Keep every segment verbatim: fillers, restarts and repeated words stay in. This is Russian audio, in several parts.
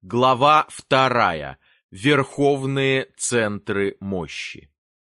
Глава вторая. Верховные центры мощи.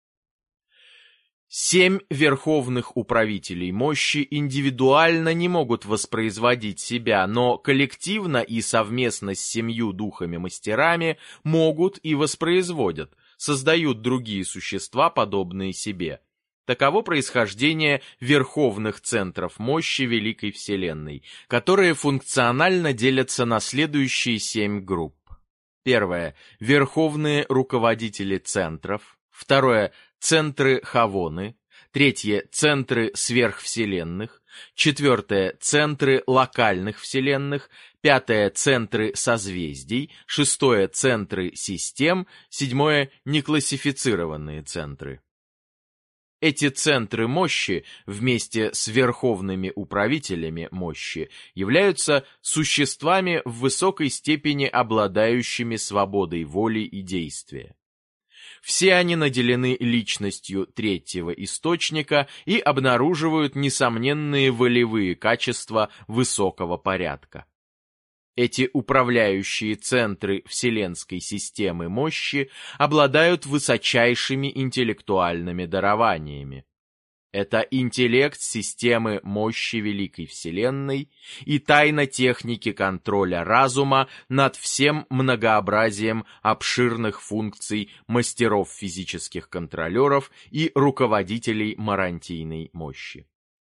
Семь верховных управителей мощи индивидуально не могут воспроизводить себя, но коллективно и совместно с семью духами-мастерами могут и воспроизводят, создают другие существа, подобные себе. Таково происхождение верховных центров мощи Великой Вселенной, которые функционально делятся на следующие семь групп. Первое. Верховные руководители центров. Второе. Центры Хавоны. Третье. Центры сверхвселенных. Четвертое. Центры локальных вселенных. Пятое. Центры созвездий. Шестое. Центры систем. Седьмое. Неклассифицированные центры. Эти центры мощи вместе с верховными управителями мощи являются существами в высокой степени обладающими свободой воли и действия. Все они наделены личностью третьего источника и обнаруживают несомненные волевые качества высокого порядка. Эти управляющие центры вселенской системы мощи обладают высочайшими интеллектуальными дарованиями. Это интеллект системы мощи Великой Вселенной и тайна техники контроля разума над всем многообразием обширных функций мастеров физических контролеров и руководителей марантийной мощи.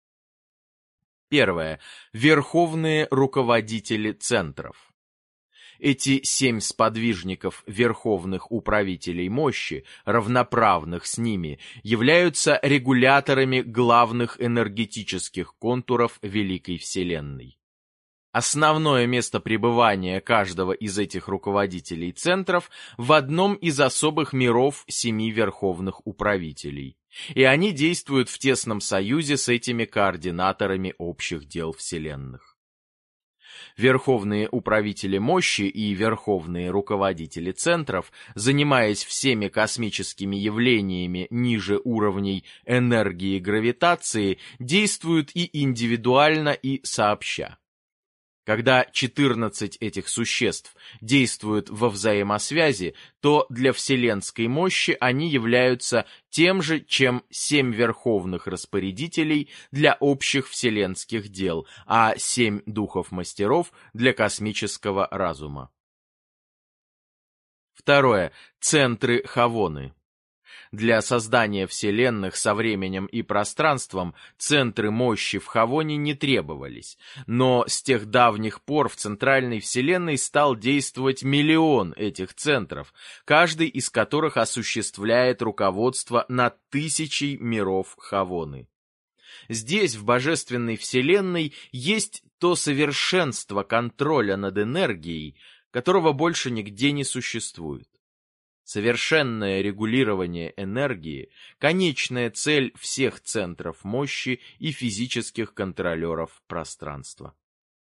Первое. Верховные руководители центров. Эти семь сподвижников верховных управителей мощи, равноправных с ними, являются регуляторами главных энергетических контуров Великой Вселенной. Основное место пребывания каждого из этих руководителей центров в одном из особых миров семи верховных управителей, и они действуют в тесном союзе с этими координаторами общих дел вселенных. Верховные управители мощи и верховные руководители центров, занимаясь всеми космическими явлениями ниже уровней энергии гравитации, действуют и индивидуально, и сообща. Когда четырнадцать этих существ действуют во взаимосвязи, то для вселенской мощи они являются тем же, чем семь верховных распорядителей для общих вселенских дел, а семь духов-мастеров для космического разума. Второе. Центры Хавоны. Для создания вселенных со временем и пространством центры мощи в Хавоне не требовались, но с тех давних пор в центральной вселенной стал действовать миллион этих центров, каждый из которых осуществляет руководство над тысячей миров Хавоны. Здесь, в божественной вселенной, есть то совершенство контроля над энергией, которого больше нигде не существует. Совершенное регулирование энергии – конечная цель всех центров мощи и физических контролеров пространства.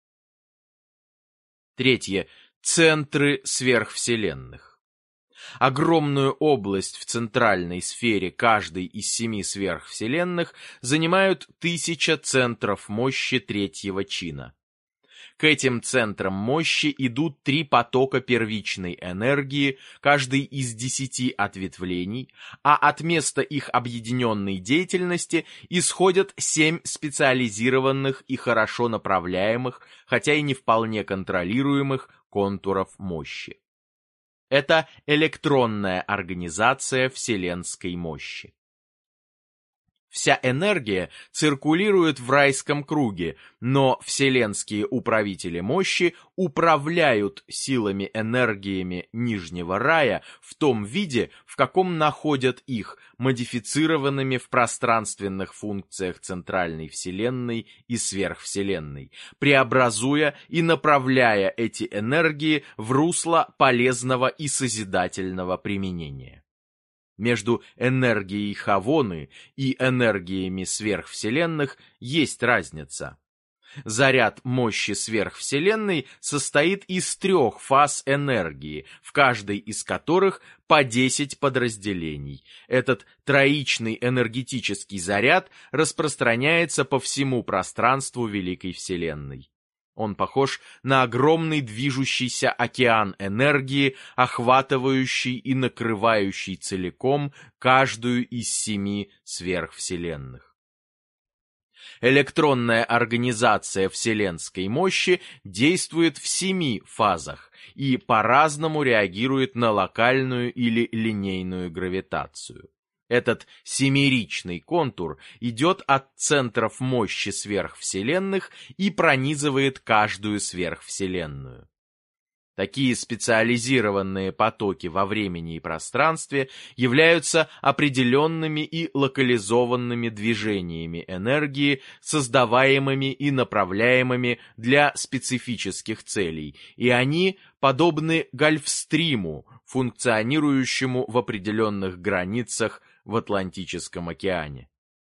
Третье. Центры сверхвселенных. Огромную область в центральной сфере каждой из семи сверхвселенных занимают тысяча центров мощи третьего чина. К этим центрам мощи идут три потока первичной энергии, каждый из десяти ответвлений, а от места их объединенной деятельности исходят семь специализированных и хорошо направляемых, хотя и не вполне контролируемых контуров мощи. Это электронная организация вселенской мощи. Вся энергия циркулирует в райском круге, но вселенские управители мощи управляют силами энергиями Нижнего рая в том виде, в каком находят их, модифицированными в пространственных функциях центральной вселенной и сверхвселенной, преобразуя и направляя эти энергии в русло полезного и созидательного применения. Между энергией Хавоны и энергиями сверхвселенных есть разница. Заряд мощи сверхвселенной состоит из трех фаз энергии, в каждой из которых по десять подразделений. Этот троичный энергетический заряд распространяется по всему пространству Великой Вселенной. Он похож на огромный движущийся океан энергии, охватывающий и накрывающий целиком каждую из семи сверхвселенных. Электронная организация вселенской мощи действует в семи фазах и по-разному реагирует на локальную или линейную гравитацию. Этот семеричный контур идет от центров мощи сверхвселенных и пронизывает каждую сверхвселенную. Такие специализированные потоки во времени и пространстве являются определенными и локализованными движениями энергии, создаваемыми и направляемыми для специфических целей, и они подобны гольфстриму, функционирующему в определенных границах в Атлантическом океане.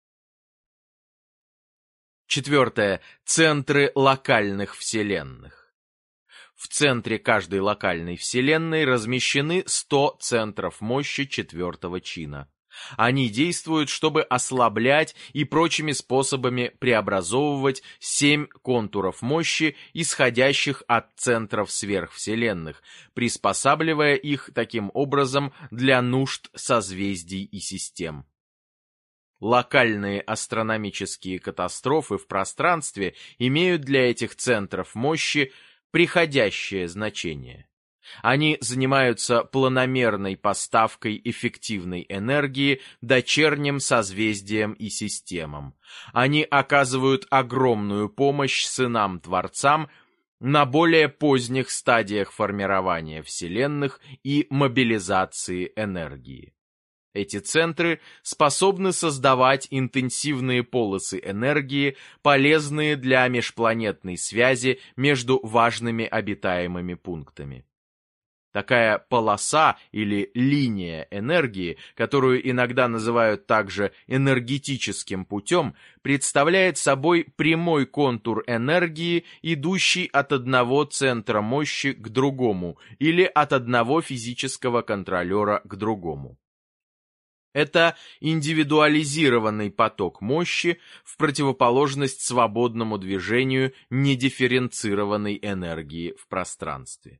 Четвертое. Центры локальных вселенных. В центре каждой локальной вселенной размещены сто центров мощи четвертого чина. Они действуют, чтобы ослаблять и прочими способами преобразовывать семь контуров мощи, исходящих от центров сверхвселенных, приспосабливая их таким образом для нужд созвездий и систем. Локальные астрономические катастрофы в пространстве имеют для этих центров мощи приходящее значение. Они занимаются планомерной поставкой эффективной энергии дочерним созвездиям и системам. Они оказывают огромную помощь сынам-творцам на более поздних стадиях формирования вселенных и мобилизации энергии. Эти центры способны создавать интенсивные полосы энергии, полезные для межпланетной связи между важными обитаемыми пунктами. Такая полоса или линия энергии, которую иногда называют также энергетическим путем, представляет собой прямой контур энергии, идущий от одного центра мощи к другому или от одного физического контролера к другому. Это индивидуализированный поток мощи в противоположность свободному движению недифференцированной энергии в пространстве.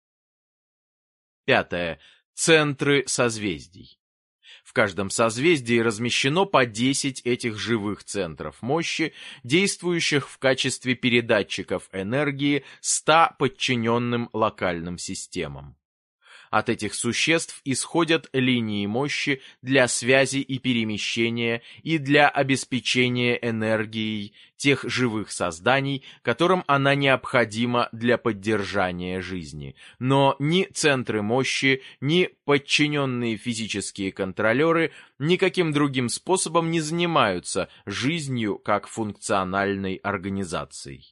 Пятое. Центры созвездий. В каждом созвездии размещено по десять этих живых центров мощи, действующих в качестве передатчиков энергии ста подчиненным локальным системам. От этих существ исходят линии мощи для связи и перемещения и для обеспечения энергией тех живых созданий, которым она необходима для поддержания жизни. Но ни центры мощи, ни подчиненные физические контролеры никаким другим способом не занимаются жизнью как функциональной организацией.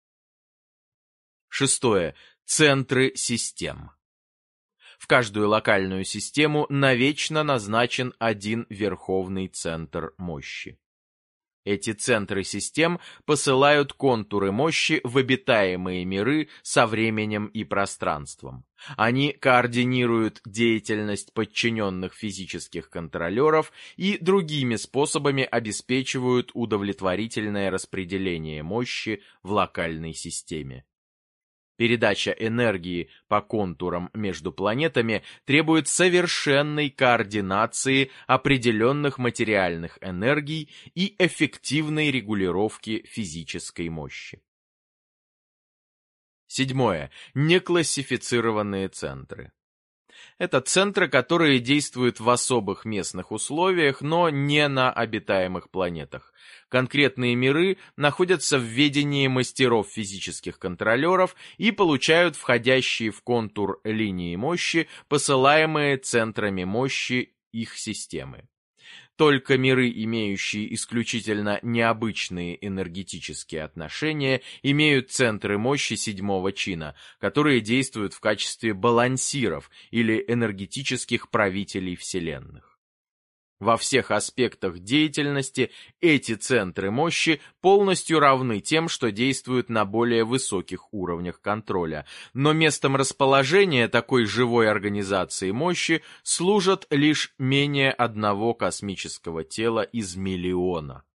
Шестое. Центры систем. В каждую локальную систему навечно назначен один верховный центр мощи. Эти центры систем посылают контуры мощи в обитаемые миры со временем и пространством. Они координируют деятельность подчиненных физических контролеров и другими способами обеспечивают удовлетворительное распределение мощи в локальной системе. Передача энергии по контурам между планетами требует совершенной координации определенных материальных энергий и эффективной регулировки физической мощи. Седьмое. Неклассифицированные центры. Это центры, которые действуют в особых местных условиях, но не на обитаемых планетах. Конкретные миры находятся в ведении мастеров физических контролеров и получают входящие в контур линии мощи, посылаемые центрами мощи их системы. Только миры, имеющие исключительно необычные энергетические отношения, имеют центры мощи седьмого чина, которые действуют в качестве балансиров или энергетических правителей вселенных. Во всех аспектах деятельности эти центры мощи полностью равны тем, что действуют на более высоких уровнях контроля, но местом расположения такой живой организации мощи служат лишь менее одного космического тела из миллиона.